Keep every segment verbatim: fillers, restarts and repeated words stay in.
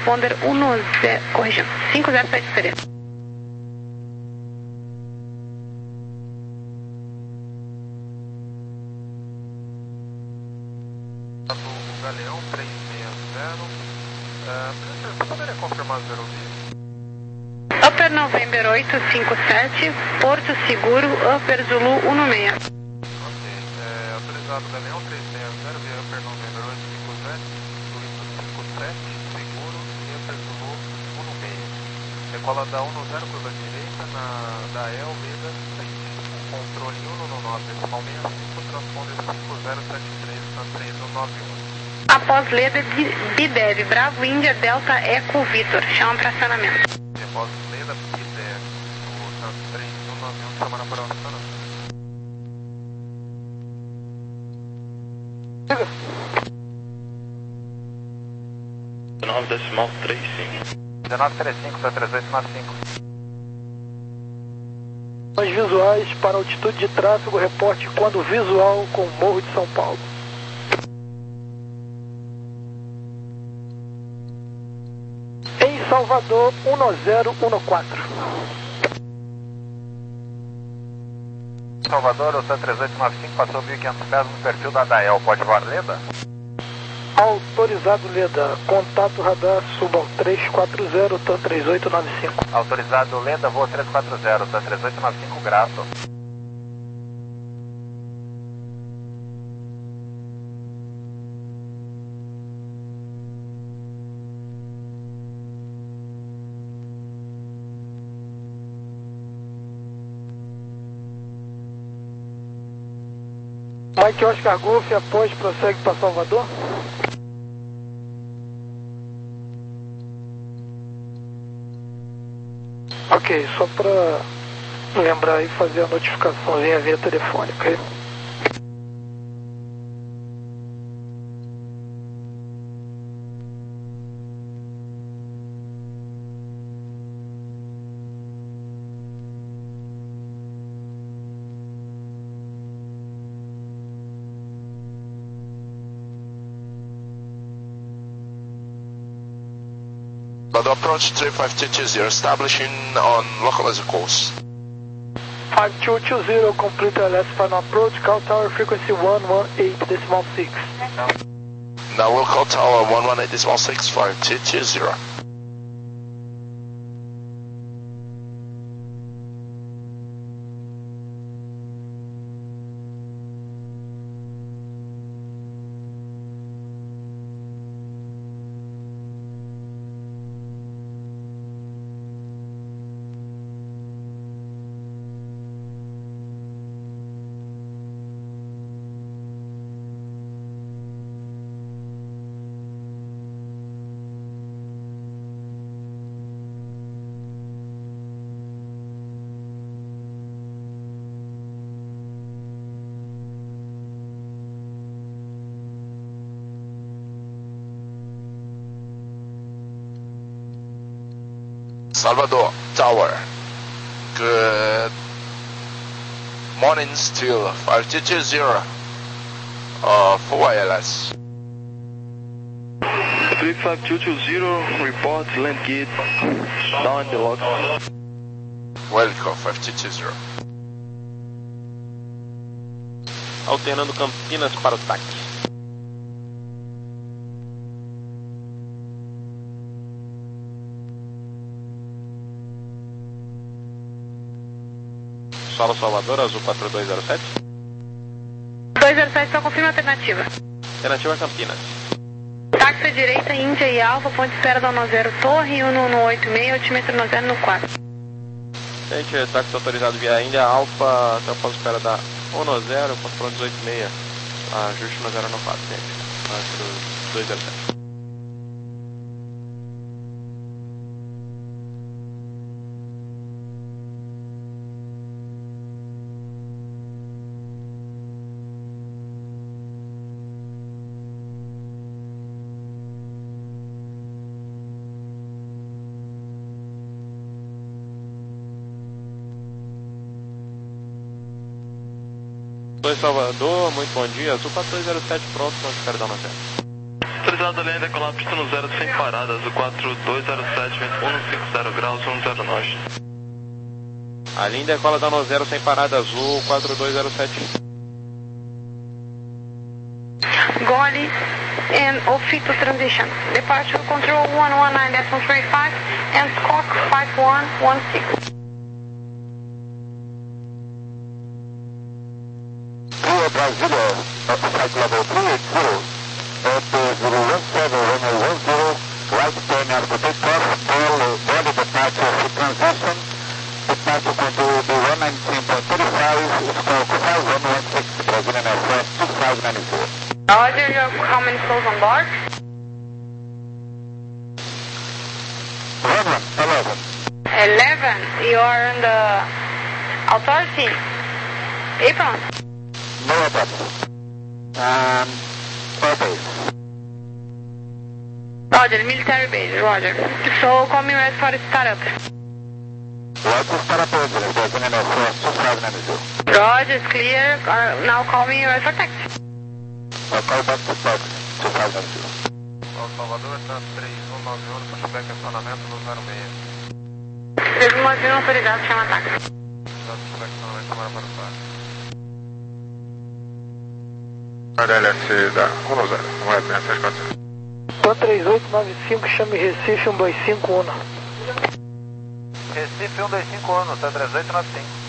transponder um zero, corrigindo, cinco zero sete três. Do Galeão três seis zero, uh, você poderia confirmar os aerovias? Upper November oito cinco sete, Porto Seguro, Upper Zulu um seis. Ok, é, autorizado Galeão três seis zero, via Upper November oito cinco sete, Zulu cinco sete, Seguro e Upper Zulu um seis. Decola da um zero, curva direita, na, da E L, Leda, controle um nove, decimal sessenta e cinco, transponder cinco zero sete três, na três um nove um. Após Leda, Bidev, Bravo, Índia, Delta, Eco, Vitor. Chama para acionamento. Após Leda, Bidev, o três um nove um, chamando para acionamento. dezenove decimal trinta e cinco. dezenove trinta e cinco, três oito nove cinco. As visuais para altitude de tráfego, reporte quando visual com o Morro de São Paulo. Em Salvador, um zero um quatro. Salvador, o três oito nove cinco passou mil e quinhentos pés no perfil da Dael. Pode voar Leda? Autorizado Leda, contato radar, suba ao três quatro zero, T A M três oito nove cinco. Autorizado Leda, voa três quatro zero, T A M três oito nove cinco, graço. Mike Oscar Golf, após prossegue para Salvador. Ok, só para lembrar e fazer a notificaçãozinha via telefônica. Salvador approach three five two two zero, establishing on localizer course. five two two zero, complete last final approach, call tower frequency one one eight decimal six. Now local tower one one eight decimal six, five two two zero. Salvador Tower, good morning, still five two two zero, uh, for Y L S. three five two two zero, report land gate, down the log. Welcome, five two two zero. Alternando Campinas para o táxi. Solo Salvador, azul quatro dois zero sete. dois zero sete, só confirma a alternativa. Alternativa Campinas. Táxi à direita, Índia e Alfa, ponte de espera da um zero Torre, um um oito seis, altímetro um zero quatro. Gente, táxi autorizado via Índia, Alfa, até o ponto de espera da um zero, ponto pronto dezoito seis, ajuste um zero quatro, gente. dois zero sete. Oi, Salvador, muito bom dia. Azul quatro dois zero sete, pronto, pode esperar dar uma zero. Autorizado a linha decolar pista no zero sem paradas, o quatro dois zero sete, vento um cinco zero graus, um zero norte. A linha decola da no zero sem parada azul, quatro dois zero sete. Goli and Ofito transition. Departure control one one nine point three five and squawk five one one six. Rio Brasília, flight level three eight zero, at zero one seven, runway one zero, right turn after takeoff, body departure for transition, departure control will be one nineteen point three five, squawk five one one six, Brazilian Aircraft two five nine zero. Roger, your how many souls on board? eleven, eleven. eleven. You are on the authority. Apron. No above. Um, air base. Roger, military base, Roger. So call me right for startup. Roger, startup engine, Brazilian Aircraft two five nine zero. Roger, it's clear. Uh, now call me right for taxi. I'll call back to Park two five nine zero. Salvador, está três um nove um, pushback acionamento no zero seis. três um nove um autorizado, chama táxi. Pushback acionamento agora para o parque. L S da um zero, não é seis quatro zero. Pan três oito nove cinco, chame Recife um dois cinco um. Recife um dois cinco um, tá três oito nove cinco.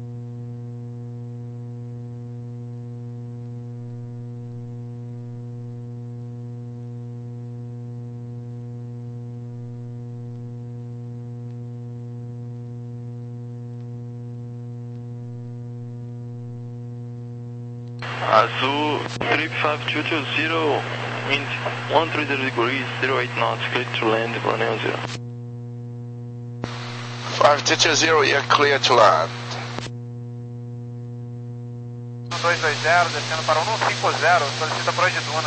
Azul three five two two zero, wind one three zero degrees, zero eight knots, clear to land, runway zero. five two two zero, you're clear to land. um dois dois zero, descendo para um cinco zero, solicita para hoje Duna.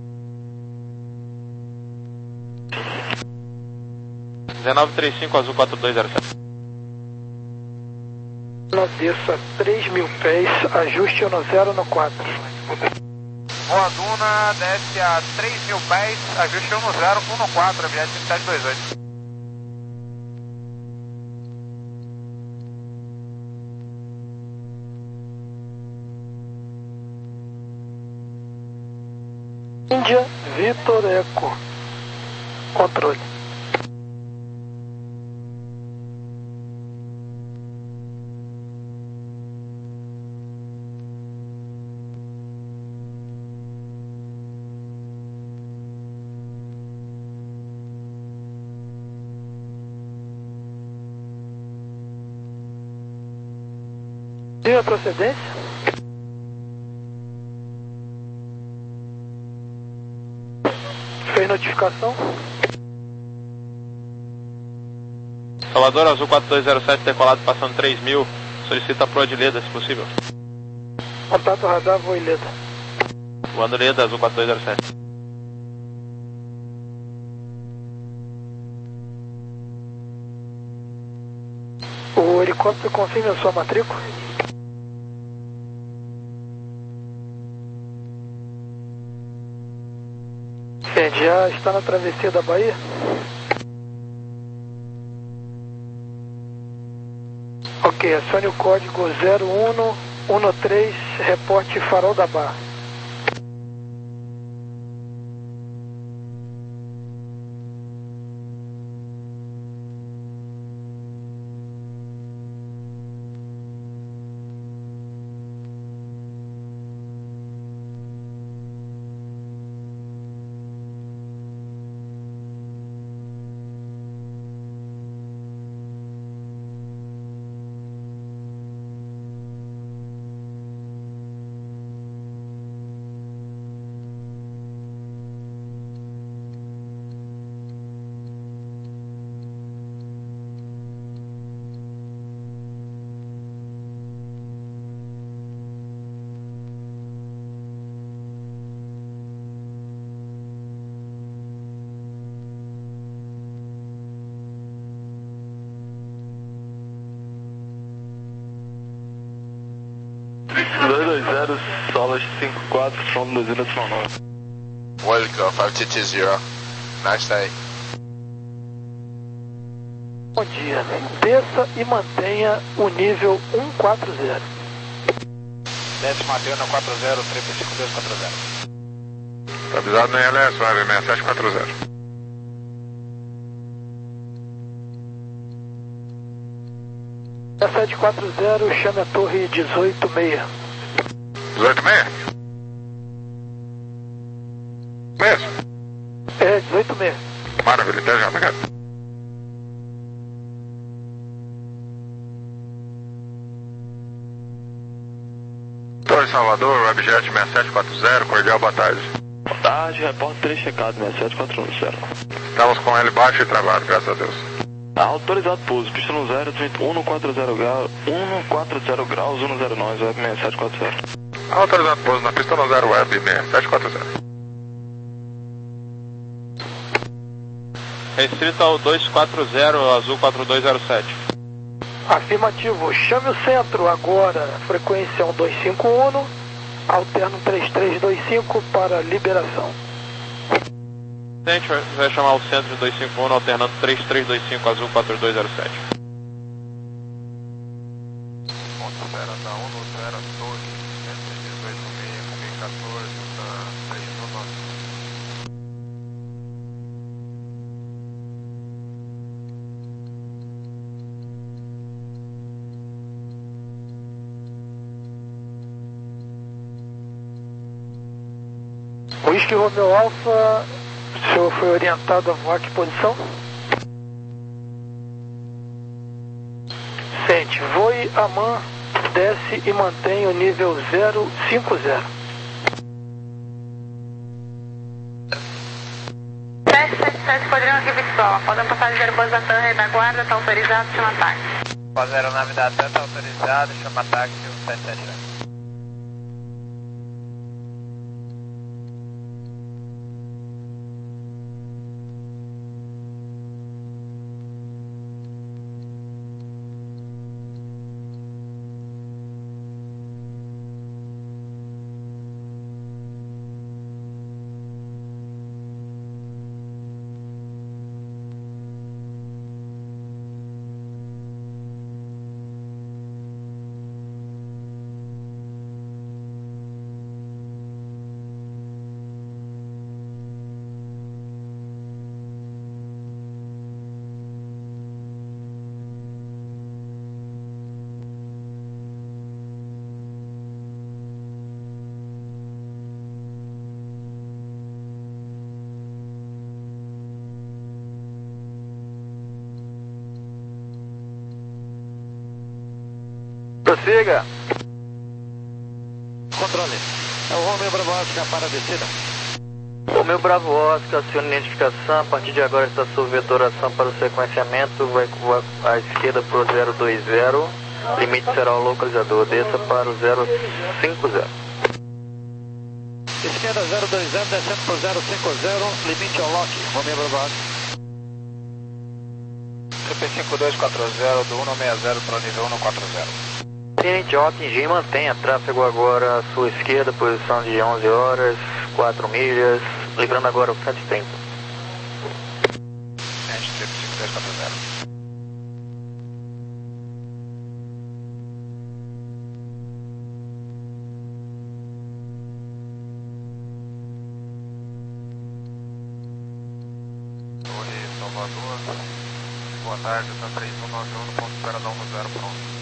dezenove trinta e cinco, azul quatro dois zero sete. Desça três mil pés, ajuste no zero no quatro. Boa Duna, desce a três mil pés, ajuste um no zero, um no quatro, avião cinco sete dois oito. Índia, Vitor Eco. Controle. Tem a procedência? Fez notificação? Salvador, azul quatro dois zero sete, decolado passando três mil. Solicita pro de Leda, se possível. Contato radar, voo Leda. Voando Leda, azul quatro dois zero sete. O helicóptero confirma a sua matrícula? Entende, já está na travessia da Bahia? Ok, acione o código zero um um três, reporte Farol da Barra. dois dois zero, solas cinco quatro, som duzentos e nove. Welcome, five two two zero. Nice day. Bom dia. Desça e mantenha o nível cento e quarenta. Desce Mateus na quatro zero, três cinco dois quatro zero. Tá avisado no I L S, web seis sete quatro zero. seis sete quatro zero, chame a torre dezoito seis. dezoito seis? Mesmo? É, dezoito seis. Maravilha, até já, obrigado. Torre Salvador, Webjet seis sete quatro zero, cordial, boa tarde. Boa tarde, repórter três checado, seis sete quatro zero. Estamos com L baixo e travado, graças a Deus. Autorizado pouso, pista no zero, cento e quarenta graus, cento e quarenta graus, cento e nove, web seis sete quatro zero. Autorizado pouso na pista no zero, web seis sete quatro zero. Restrito ao dois quatro zero, azul quatro dois zero sete. Afirmativo, chame o centro agora, frequência um dois cinco um, alterno três três dois cinco para liberação. A gente vai, vai chamar o centro de dois cinco um, alternando três três dois cinco, azul quatro dois zero sete. Ponto zero da um zero, torre, cento e dezoito seis, comigo quatorze, da três um nove. Whisky Romeo Alpha, o senhor foi orientado a voar que posição? Sente, voe a man, desce e mantém o nível zero cinco zero. sete sete sete, Podrão aqui, Victor. Podem passar de Airbus da torre da guarda, está autorizado, chama táxi. Quatro zero nove da T A T autorizado, chama táxi sete sete sete. Prossiga. Controle. É o Romeo Bravo Oscar para a descida. Romeo Bravo Oscar, aciona identificação. A partir de agora está sob vetoração para o sequenciamento. Vai à esquerda para o zero dois zero. Limite será o localizador. Desça para o zero cinco zero. Esquerda zero dois zero, descendo para o zero cinco zero. Limite ao lock. Romeo Bravo Oscar. três cinco dois quatro zero do cento e sessenta para o nível cento e quarenta. Tenente, ao atingir, mantenha tráfego agora à sua esquerda, posição de onze horas, quatro milhas, livrando agora o cento e trinta. Tenente, três cinco dois quatro zero. Torre Salvador, boa tarde, está três um nove um, ponto espera da um zero pronto.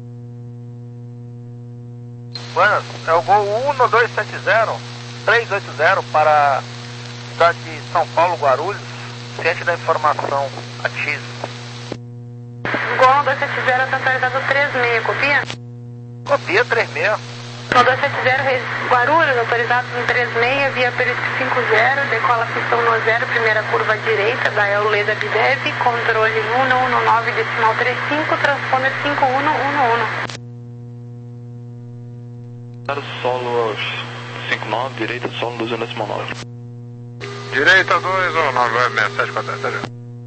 Buenas, é o Gol um dois sete zero, três oito zero para a cidade de São Paulo, Guarulhos, ciente da informação, ativo. Gol um dois sete zero, está autorizado três seis, copia? Copia três seis. um dois sete zero, Guarulhos, autorizado em três seis, via perímetro cinco zero, decola pistão no zero, primeira curva direita, da Euleda Bidev, controle um um nove, decimal trinta e cinco, transponder cinco um um um. Solo cinco nove, direita, solo doze decimal nove. Direita dois um nove, web seis sete quatro zero.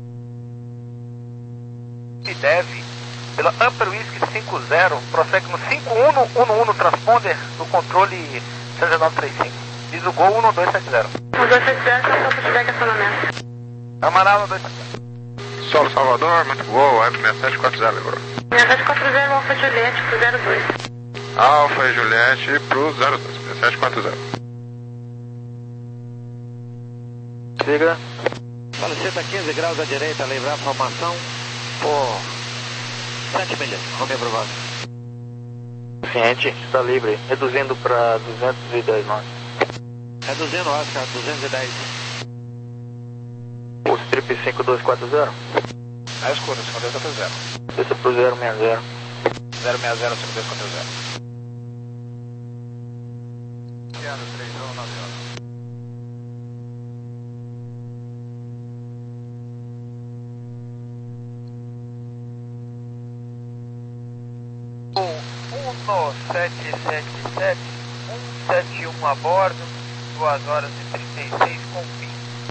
Bidev, pela Upper Whisky cinco zero, prossegue no cinco um um um no transponder do controle cento e nove trinta e cinco. Piso Gol um dois sete zero. um dois sete zero, só para feedback acionamento. Camarada um dois sete zero. Solo Salvador, muito boa, web seis sete quatro zero, lembrou. seis sete quatro zero, Alfa Juliette pro zero dois. Alfa e Juliette pro zero dois, seis sete quatro zero. Siga. Faleceta quinze graus à direita, livrar a formação por sete milhas. Romeu aprovado. Ciente, está livre, reduzindo para duzentos e dez nós. Reduzindo, Oscar, duzentos e dez. O strip cinco dois quatro zero. Na escura, cinco dois quatro zero. Desça pro zero seis zero. zero seis zero, cinco dois quatro zero. Piano três um nove um. um sete sete sete, um sete um a bordo, duas horas e trinta e seis com fim.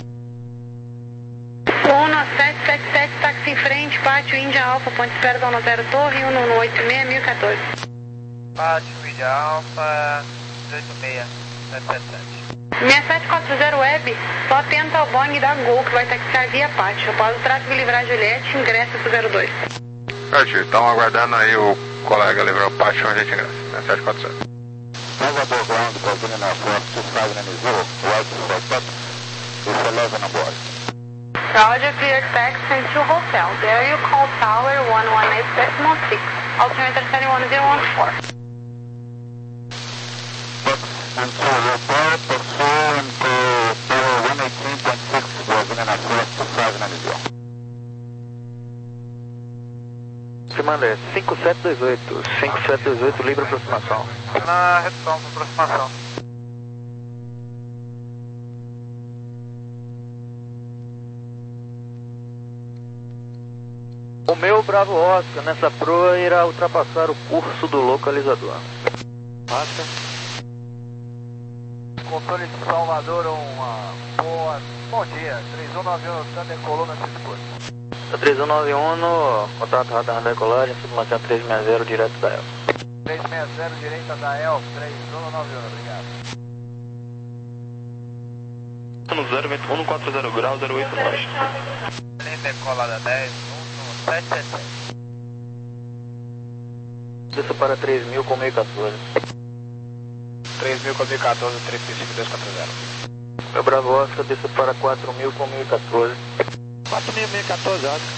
um sete sete sete, táxi em frente, pátio Índia Alfa, ponte espera da um zero Torre, um um oito seis, mil e quatorze. Pátio Índia Alfa, oito seis sete sete sete. seis sete quatro zero Web, só atenta ao Boeing da Gol, que vai taxiar via pátio. Após o tráfego livrar Juliette, ingressa pro zero dois. Certo, estão aguardando aí o colega livrar o pátio, a gente ingressa. seis sete quatro zero. Salvador ground, Brazilian Air Force two five nine zero, right for touch, with eleven on board. Roger, clear taxi to hotel. There you call tower one one eight decimal six. Altimeter seven one zero one four. And so report, pursue into tower one eighteen point six, Brazilian Air Force two five nine zero. Comando é cinco sete dois oito. cinco sete dois oito, livre aproximação. Na redução de aproximação. O meu Bravo Oscar nessa proa irá ultrapassar o curso do localizador. Oscar. Controle de Salvador, uma boa. Bom dia, três um nove um, Thunder Coluna Cisco. três um nove um, contato radar da decolagem, informação três seis zero, direto da Elf. três seis zero, direita da Elf, três um nove um, obrigado. No zero um quatro zero graus, zero oito nós. Decolada dez um sete sete sete. Desça para três mil com meio quatorze. três mil com mil e quatorze, três cinco dois quatro zero. Meu Bravo Oscar, desça para quatro mil com mil e quatorze. quatro mil e quatorze, Oscar.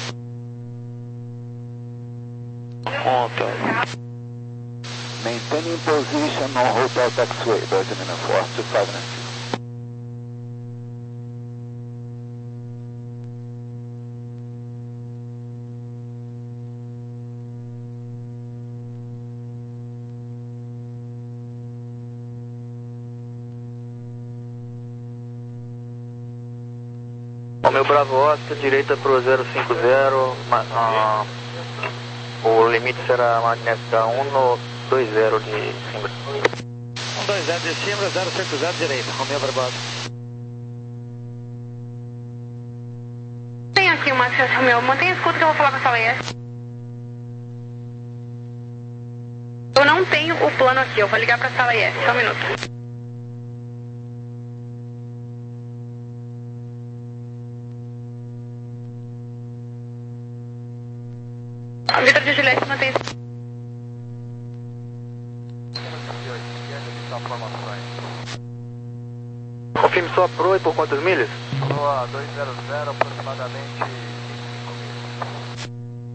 Conta. Maintaining position on hotel taxiway, Brazilian Air Force two five nine zero. O meu Bravo Oscar, direita pro zero cinco zero, uh, o limite será magnética um dois zero de Simbra. um dois zero de Simbra, zero cinco zero direita, Romeu Bravo Oscar. Tem aqui uma acesso meu, mantenha escuta que eu vou falar com a sala I S. Eu não tenho o plano aqui, eu vou ligar pra sala I S, só um minuto. A Vitor de Juliette mantém isso. Confirme sua proa e por quantas milhas? Proa dois zero zero, aproximadamente vinte e cinco milhas.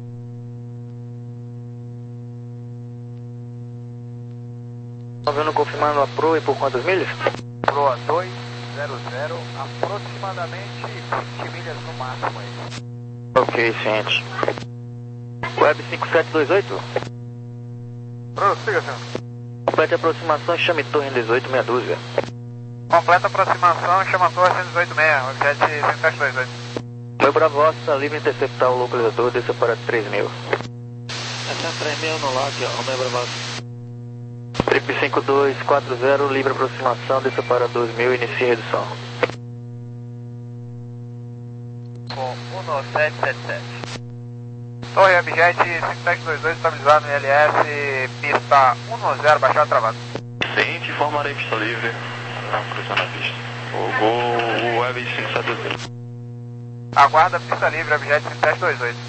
Tá vendo confirmando a proa e por quantas milhas? Proa dois zero zero, aproximadamente vinte milhas no máximo aí. Ok, ciente. Web cinco sete dois oito? Prossiga, senhor. Complete a aproximação e chame torre dezoito meia dúzia. Completa aproximação, chama torre cento e dezoito seis, objeto cinco sete dois oito. Meu Bravo Oscar está livre interceptar o localizador, desça para três mil. Essa três mil no lock, Romeu Bravo Oscar. Trip cinco dois quatro zero, livre aproximação, desça para dois mil, inicie redução. Com um sete sete sete. Torre objeto cinco sete dois dois, estabilizado no I L S, pista um zero, baixado travado. Ciente, informarei pista livre. Não, cruzando a pista. O Gol, o Web cinco sete dois zero. Aguarda a pista livre, Abjet cinco sete dois oito.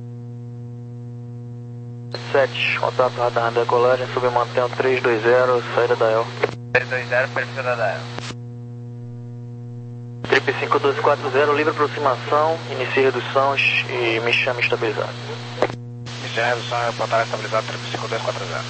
sete, contato radar na decolagem, submantém três dois zero, saída da E L. três dois zero, perfil da E L. Trip cinco dois quatro zero, livre aproximação, inicie redução e me chame estabilizado. Inicie redução e reportar estabilizado, trip cinco dois quatro zero.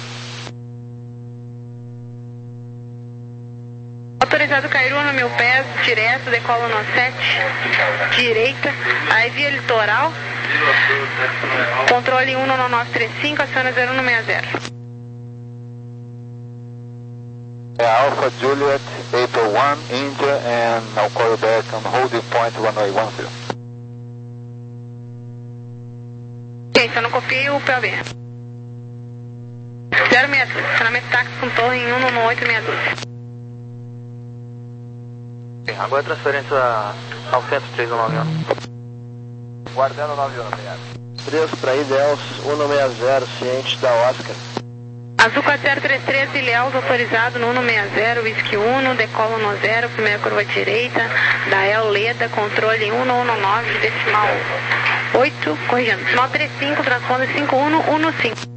Autorizado Cairu no mil pés, direto, decola no sete, direita, aí via litoral, controle um nove nove três cinco, aciona zero um seis zero. É Alpha Juliet, April one, India, and I'll call you back on holding point runway one zero. Ok, só não copiei o P O B. zero seis dois, estacionamento táxi com torre em um nove oito seis dois. Agora a transferência ao centro três um nove um. Guardando nove um, obrigado. três para Ilhéus, um seis zero, ciente da Oscar. Azul quatro zero três três, Ilhéus, autorizado no um seis zero, Whisky um, decola no zero, primeira curva direita, da El Leda, controle um nove nove, decimal oito, corrigindo, decimal trinta e cinco, transponder cinco um um cinco.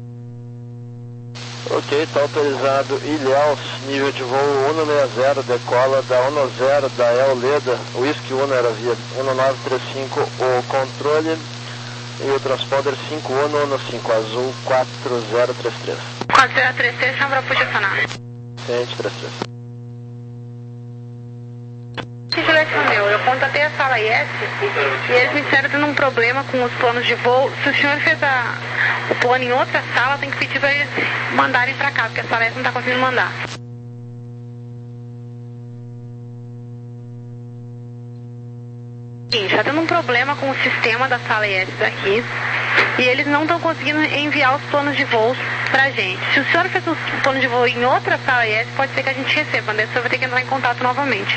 Ok, está autorizado Ilhéus, nível de voo um seis zero, decola da um zero da El Leda, Whisky um era via um nove três cinco, o controle e o transponder cinco um um cinco, azul quatro zero três três. quatro zero três três, chama para posicionar. Ciente três três. Meu, eu contatei a sala I S e eles me disseram que tem um problema com os planos de voo. Se o senhor fez a, o plano em outra sala, tem que pedir para eles mandarem para cá, porque a sala I S não está conseguindo mandar. Está tendo um problema com o sistema da sala I S daqui e eles não estão conseguindo enviar os planos de voo pra gente. Se o senhor fez o plano de voo em outra sala I S, pode ser que a gente receba, mas o senhor vai ter que entrar em contato novamente.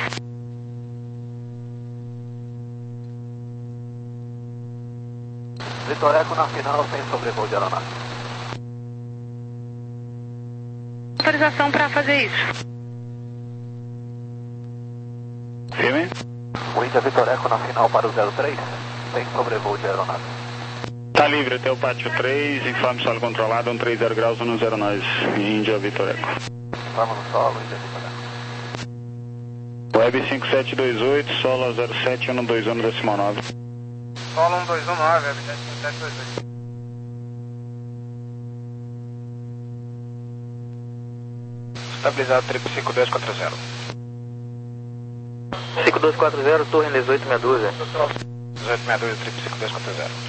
Vitoreco na final sem sobrevoo de aeronave. Autorização para fazer isso. Firme. O Índia Vitoreco na final para o zero três, sem sobrevoo de aeronave. Tá livre até o pátio três, informe solo controlado, um três zero graus, um zero nós, Índia Vitoreco. Informa no solo, Índia Vitoreco. Web cinco sete dois oito, solo zero sete um dois um decimal nove. Solo um dois um nove, Abjet cinco sete dois oito. Estabilizado, trip cinco dois quatro zero. cinco dois quatro zero, torre dezoito meia dúzia. dezoito meia dúzia, trip cinco dois quatro zero.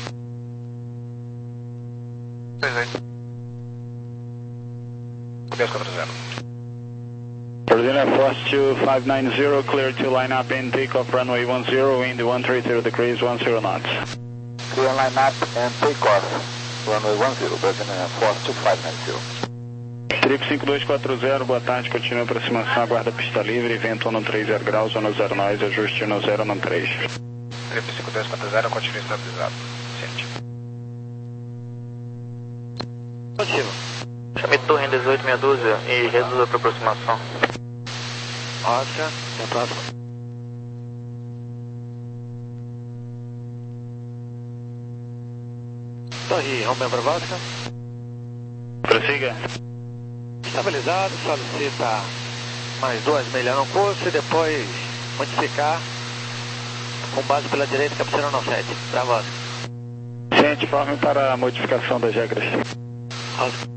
dois oito. cinco dois quatro zero. Brazilian Force two five nine zero, clear to line up and take off runway one zero, wind one three zero degrees, one zero knots. Clear line up and take off. Runway one zero, Brazilian Force two five nine zero. Trip cinco dois quatro zero, boa tarde, continua a aproximação, aguarda pista livre, vento um três zero graus, um zero nós, ajuste um zero um três. Trip cinco dois quatro zero, continua estabilizado. Ciente. Positivo. Chame torre dezoito meia dúzia e reduza para aproximação. Oscar, até a próxima. Torre Romeo Bravosca. Prossiga. Estabilizado, solicita mais duas milhas no curso e depois modificar com base pela direita, cabeceira no sete. Bravosca. Ciente, informe para a modificação das regras. Oscar.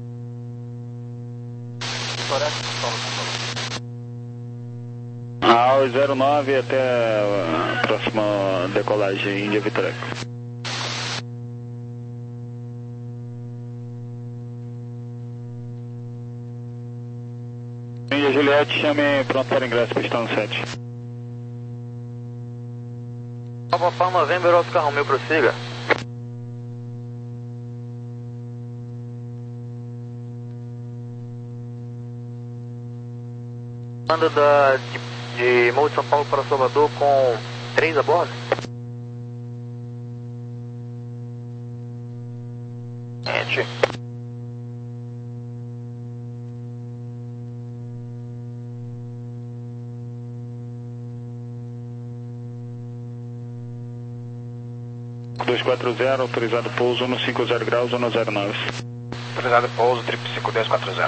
A zero nove até a próxima decolagem Índia Vitoreco. Índia Juliette, chame pronto para ingresso, pistão sete. Nova Palma, November, Oscar Romeo, prossiga. Manda da, de, de Morro de São Paulo para Salvador com três a bordo? Gente. quatro zero, autorizado pouso um cinco zero graus, um zero nove. Autorizado pouso, trip cinco dois quatro zero.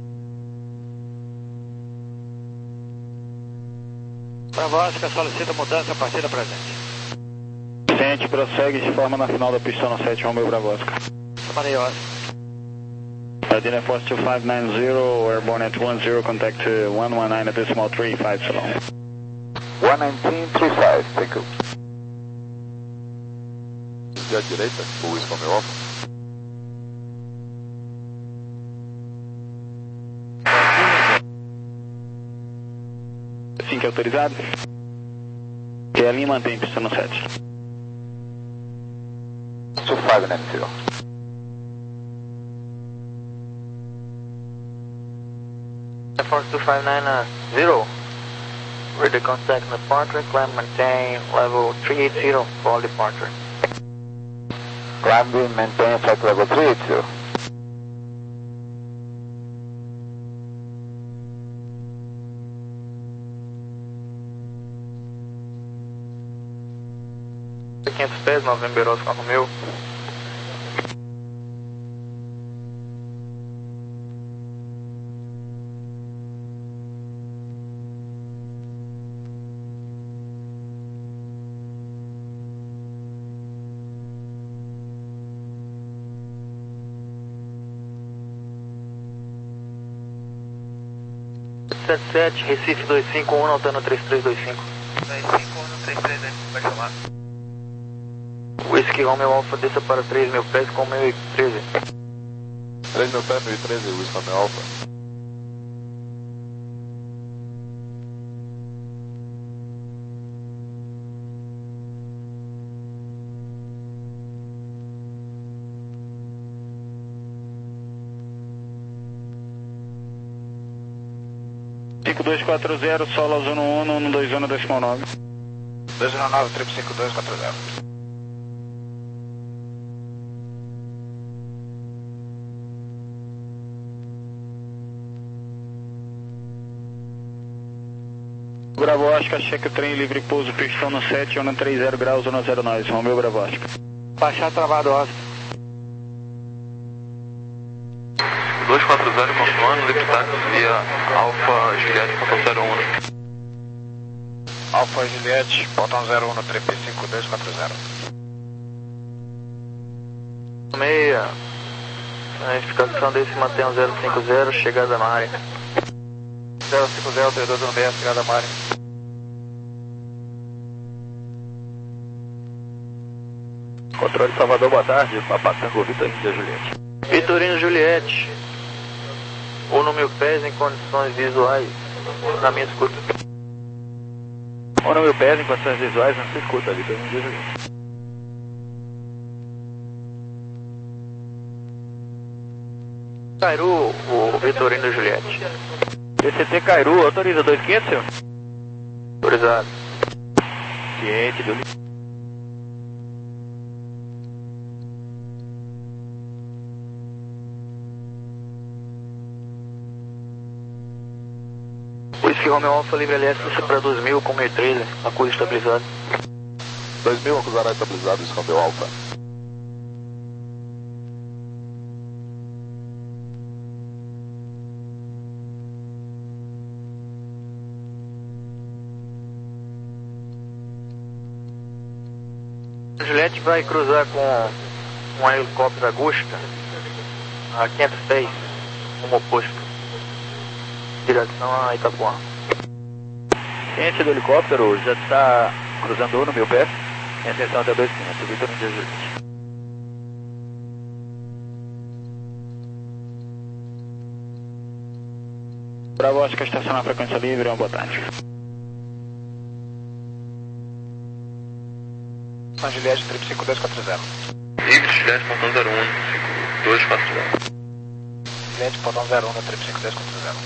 Bravo Oscar, solicita mudança a partir da presente. Ciente, prossegue de forma na final da pista no sete, Romeo Bravo Oscar. Chamarei Oscar. Dinner Force two five nine zero, airborne at one zero, contact uh, one one nine decimal three five, so long. one nineteen three five, thank you. À direita, o Whisky Romeo Alpha. Assim que é autorizado. E a linha mantém pista no sete. two five nine zero. Air Force two five nine zero. Ready contact departure, climb maintain level three eight zero for all departure. Climb and maintain flight level three eight zero. quinhentos pés, November Oscar Romeo. sete sete, Recife dois cinco um, Altano três três dois cinco. dois cinco um, três três dois cinco, vai chamar. Whisky Romeo Alpha, desça para três mil pés com mil e treze. três mil pés, mil e treze, Whisky Romeo Alpha. cinco dois quatro zero, solo zona um, um dois zero decimal nove. dois zero nove, trip cinco dois quatro zero. Bravo Oscar, cheque o trem livre pouso, pistão no sete, um três zero graus, um zero nove, Romeo Bravo Oscar. Baixar travado Oscar. dois quatro zero confirmando, livre táxi via Alfa Juliette, ponto zero um. Alfa Juliette, botão zero um no trip cinco dois quatro zero. Meia. A identificação desse mantém um zero cinco zero, chegada na área. zero cinco zero, T dois um seis, chegada na área. Controle Salvador, boa tarde. Papatango, Vitorino da Juliette. Vitorino Juliette. Um no mil pés em condições visuais. Na minha escuta. Um no mil pés em condições visuais, não se escuta, Vitorino da Juliette. Cairu, o Vitorino da Juliette. D C T Cairu, autoriza dois quinhentos, senhor? Autorizado. Ciente, deu Whisky Romeo Alpha livre L S, você para dois mil com mil e treze, acusa estabilizado. dois mil, acusará estabilizado, Whisky Romeo Alpha. A Juliette vai cruzar com um helicóptero Augusta a quinhentos pés, rumo oposto, direção a Itapuã. Ciente do helicóptero, já está cruzando um no mil pés, em atenção até dois quinhentos, Vitorino da Juliette. Bravo Oscar, estacionar a frequência livre, uma boa tarde. São Juliette, trip cinco dois quatro zero. Livre Juliette, portão zero um, cinco dois quatro zero. Juliette, portão zero um no trip cinco dois quatro zero.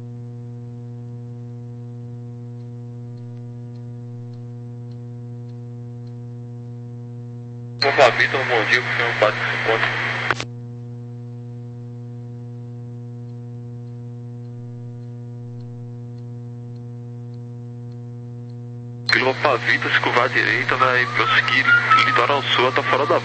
Por favor, Vitor, bom dia, por favor, quatro cinquenta. Kilo Alfa Vita, se curvar à direita, vai prosseguir litoral sul até fora da